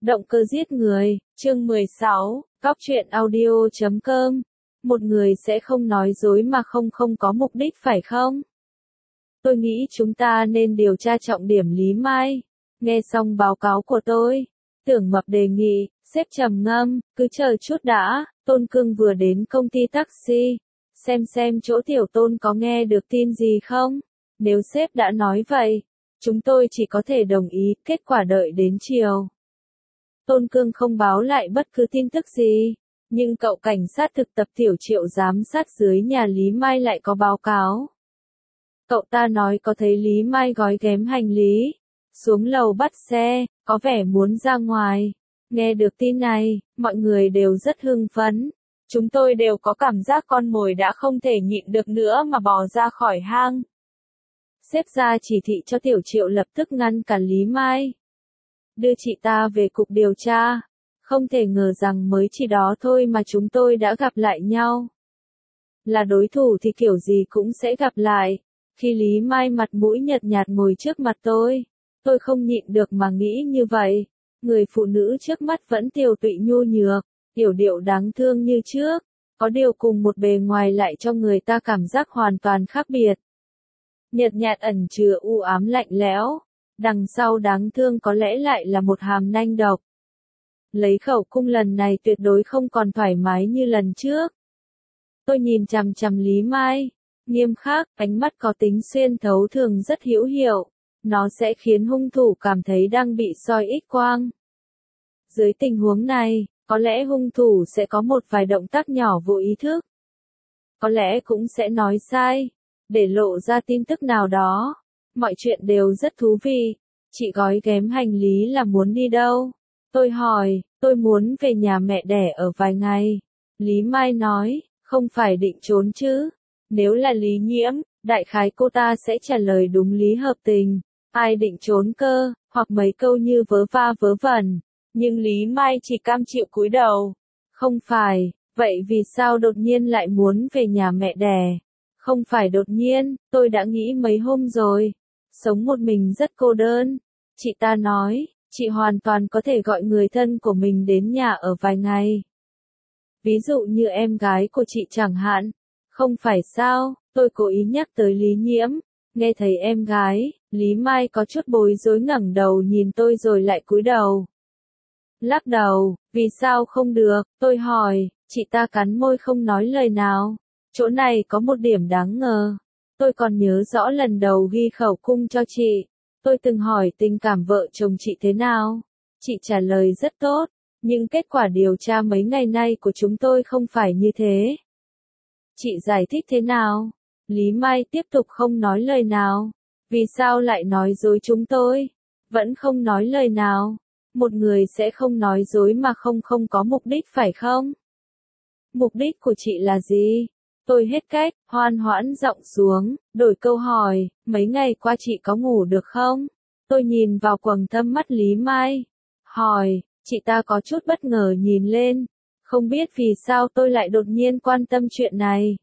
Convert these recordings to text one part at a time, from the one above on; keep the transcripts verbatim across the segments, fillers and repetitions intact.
Động cơ giết người, chương mười sáu, Góc truyện audio chấm com. Một người sẽ không nói dối mà không không có mục đích phải không? Tôi nghĩ chúng ta nên điều tra trọng điểm Lý Mai. Nghe xong báo cáo của tôi, Tưởng Mập đề nghị, sếp trầm ngâm, cứ chờ chút đã, Tôn Cương vừa đến công ty taxi. Xem xem chỗ tiểu Tôn có nghe được tin gì không? Nếu sếp đã nói vậy, chúng tôi chỉ có thể đồng ý, kết quả đợi đến chiều. Tôn Cương không báo lại bất cứ tin tức gì, nhưng cậu cảnh sát thực tập tiểu Triệu giám sát dưới nhà Lý Mai lại có báo cáo. Cậu ta nói có thấy Lý Mai gói ghém hành lý, xuống lầu bắt xe, có vẻ muốn ra ngoài. Nghe được tin này, mọi người đều rất hưng phấn. Chúng tôi đều có cảm giác con mồi đã không thể nhịn được nữa mà bò ra khỏi hang. Sếp ra chỉ thị cho tiểu Triệu lập tức ngăn cản Lý Mai. Đưa chị ta về cục điều tra. Không thể ngờ rằng mới chỉ đó thôi mà chúng tôi đã gặp lại nhau. Là đối thủ thì kiểu gì cũng sẽ gặp lại. Khi Lý Mai mặt mũi nhợt nhạt ngồi trước mặt tôi, tôi không nhịn được mà nghĩ như vậy. Người phụ nữ trước mắt vẫn tiều tụy nhu nhược, yểu điệu đáng thương như trước. Có điều cùng một bề ngoài lại cho người ta cảm giác hoàn toàn khác biệt. Nhợt nhạt ẩn chứa u ám lạnh lẽo. Đằng sau đáng thương có lẽ lại là một hàm nanh độc. Lấy khẩu cung lần này tuyệt đối không còn thoải mái như lần trước. Tôi nhìn chằm chằm Lý Mai, nghiêm khắc, ánh mắt có tính xuyên thấu thường rất hữu hiệu. Nó sẽ khiến hung thủ cảm thấy đang bị soi X quang. Dưới tình huống này, có lẽ hung thủ sẽ có một vài động tác nhỏ vô ý thức. Có lẽ cũng sẽ nói sai, để lộ ra tin tức nào đó. Mọi chuyện đều rất thú vị. Chị gói ghém hành lý là muốn đi đâu? Tôi hỏi, tôi muốn về nhà mẹ đẻ ở vài ngày. Lý Mai nói, không phải định trốn chứ? Nếu là Lý Nhiễm, đại khái cô ta sẽ trả lời đúng lý hợp tình. Ai định trốn cơ, hoặc mấy câu như vớ va vớ vẩn. Nhưng Lý Mai chỉ cam chịu cúi đầu. Không phải, vậy vì sao đột nhiên lại muốn về nhà mẹ đẻ? Không phải đột nhiên, tôi đã nghĩ mấy hôm rồi. Sống một mình rất cô đơn. Chị ta nói, chị hoàn toàn có thể gọi người thân của mình đến nhà ở vài ngày. Ví dụ như em gái của chị chẳng hạn. Không phải sao, tôi cố ý nhắc tới Lý Nhiễm. Nghe thấy em gái, Lý Mai có chút bối rối ngẩng đầu nhìn tôi rồi lại cúi đầu. Lắc đầu, vì sao không được, tôi hỏi, chị ta cắn môi không nói lời nào. Chỗ này có một điểm đáng ngờ. Tôi còn nhớ rõ lần đầu ghi khẩu cung cho chị. Tôi từng hỏi tình cảm vợ chồng chị thế nào. Chị trả lời rất tốt. Nhưng kết quả điều tra mấy ngày nay của chúng tôi không phải như thế. Chị giải thích thế nào? Lý Mai tiếp tục không nói lời nào. Vì sao lại nói dối chúng tôi? Vẫn không nói lời nào. Một người sẽ không nói dối mà không không có mục đích phải không? Mục đích của chị là gì? Tôi hết cách, hoan hoãn giọng xuống, đổi câu hỏi, mấy ngày qua chị có ngủ được không? Tôi nhìn vào quầng thâm mắt Lý Mai. Hỏi, chị ta có chút bất ngờ nhìn lên. Không biết vì sao tôi lại đột nhiên quan tâm chuyện này.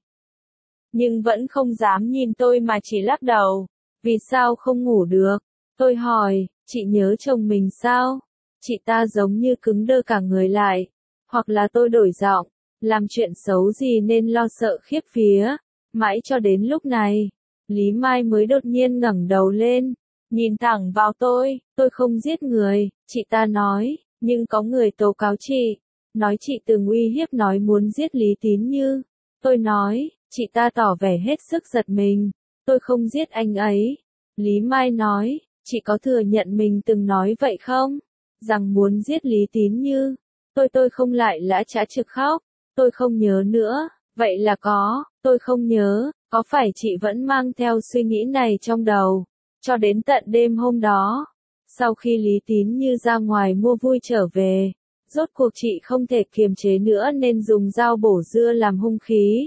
Nhưng vẫn không dám nhìn tôi mà chỉ lắc đầu. Vì sao không ngủ được? Tôi hỏi, chị nhớ chồng mình sao? Chị ta giống như cứng đơ cả người lại. Hoặc là tôi đổi giọng. Làm chuyện xấu gì nên lo sợ khiếp vía. Mãi cho đến lúc này, Lý Mai mới đột nhiên ngẩng đầu lên, nhìn thẳng vào tôi. Tôi không giết người, chị ta nói, nhưng có người tố cáo chị. Nói chị từng uy hiếp nói muốn giết Lý Tín Như. Tôi nói, chị ta tỏ vẻ hết sức giật mình. Tôi không giết anh ấy. Lý Mai nói, chị có thừa nhận mình từng nói vậy không? Rằng muốn giết Lý Tín Như. Tôi tôi không lại lã chã trực khóc. Tôi không nhớ nữa, vậy là có, tôi không nhớ, có phải chị vẫn mang theo suy nghĩ này trong đầu, cho đến tận đêm hôm đó, sau khi Lý Tín Như ra ngoài mua vui trở về, rốt cuộc chị không thể kiềm chế nữa nên dùng dao bổ dưa làm hung khí.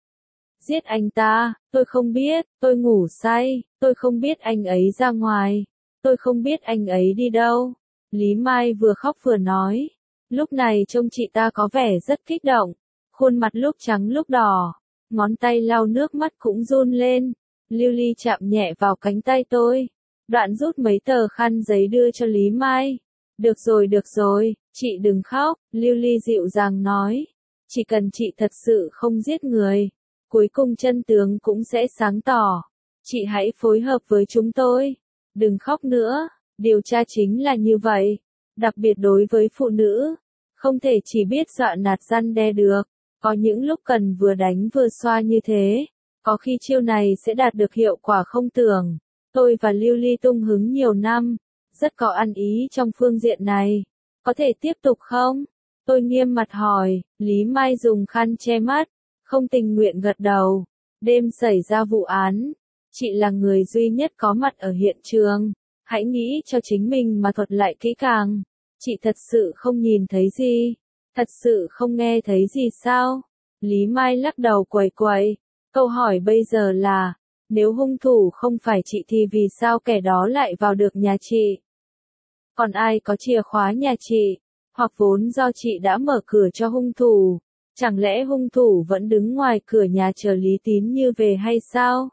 Giết anh ta, tôi không biết, tôi ngủ say, tôi không biết anh ấy ra ngoài, tôi không biết anh ấy đi đâu. Lý Mai vừa khóc vừa nói, lúc này trông chị ta có vẻ rất kích động. Khuôn mặt lúc trắng lúc đỏ, ngón tay lau nước mắt cũng run lên. Lưu Ly chạm nhẹ vào cánh tay tôi, đoạn rút mấy tờ khăn giấy đưa cho Lý Mai. Được rồi được rồi, chị đừng khóc, Lưu Ly dịu dàng nói. Chỉ cần chị thật sự không giết người, cuối cùng chân tướng cũng sẽ sáng tỏ. Chị hãy phối hợp với chúng tôi. Đừng khóc nữa, điều tra chính là như vậy. Đặc biệt đối với phụ nữ, không thể chỉ biết dọa nạt răn đe được. Có những lúc cần vừa đánh vừa xoa như thế. Có khi chiêu này sẽ đạt được hiệu quả không tưởng. Tôi và Lưu Ly tung hứng nhiều năm, rất có ăn ý trong phương diện này. Có thể tiếp tục không? Tôi nghiêm mặt hỏi, Lý Mai dùng khăn che mắt, không tình nguyện gật đầu. Đêm xảy ra vụ án, chị là người duy nhất có mặt ở hiện trường. Hãy nghĩ cho chính mình mà thuật lại kỹ càng. Chị thật sự không nhìn thấy gì? Thật sự không nghe thấy gì sao? Lý Mai lắc đầu quẩy quẩy. Câu hỏi bây giờ là, nếu hung thủ không phải chị thì vì sao kẻ đó lại vào được nhà chị? Còn ai có chìa khóa nhà chị? Hoặc vốn do chị đã mở cửa cho hung thủ? Chẳng lẽ hung thủ vẫn đứng ngoài cửa nhà chờ Lý Tín Như về hay sao?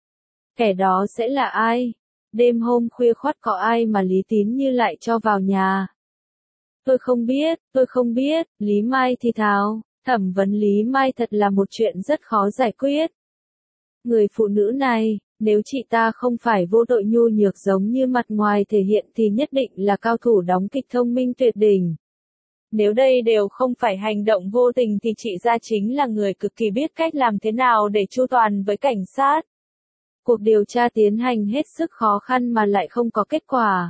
Kẻ đó sẽ là ai? Đêm hôm khuya khoắt có ai mà Lý Tín Như lại cho vào nhà? Tôi không biết, tôi không biết, Lý Mai thì thào. Thẩm vấn Lý Mai thật là một chuyện rất khó giải quyết. Người phụ nữ này, nếu chị ta không phải vô tội nhu nhược giống như mặt ngoài thể hiện thì nhất định là cao thủ đóng kịch thông minh tuyệt đỉnh. Nếu đây đều không phải hành động vô tình thì chị ra chính là người cực kỳ biết cách làm thế nào để chu toàn với cảnh sát. Cuộc điều tra tiến hành hết sức khó khăn mà lại không có kết quả.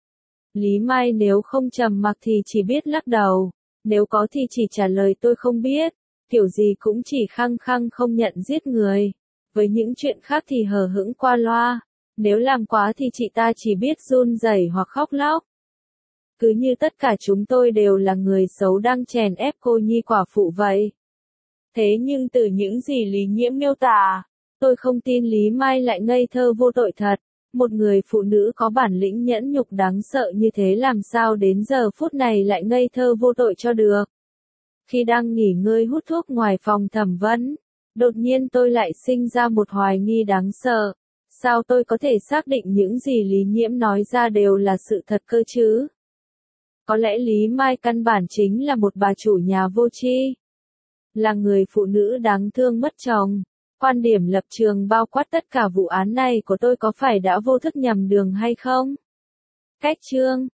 Lý Mai nếu không trầm mặc thì chỉ biết lắc đầu. Nếu có thì chỉ trả lời tôi không biết, kiểu gì cũng chỉ khăng khăng không nhận giết người. Với những chuyện khác thì hờ hững qua loa, nếu làm quá thì chị ta chỉ biết run rẩy hoặc khóc lóc. Cứ như tất cả chúng tôi đều là người xấu đang chèn ép cô nhi quả phụ vậy. Thế nhưng từ những gì Lý Nhiễm miêu tả, tôi không tin Lý Mai lại ngây thơ vô tội thật. Một người phụ nữ có bản lĩnh nhẫn nhục đáng sợ như thế làm sao đến giờ phút này lại ngây thơ vô tội cho được. Khi đang nghỉ ngơi hút thuốc ngoài phòng thẩm vấn, đột nhiên tôi lại sinh ra một hoài nghi đáng sợ. Sao tôi có thể xác định những gì Lý Nhiễm nói ra đều là sự thật cơ chứ? Có lẽ Lý Mai căn bản chính là một bà chủ nhà vô tri. Là người phụ nữ đáng thương mất chồng. Quan điểm lập trường bao quát tất cả vụ án này của tôi có phải đã vô thức nhầm đường hay không? Cách chương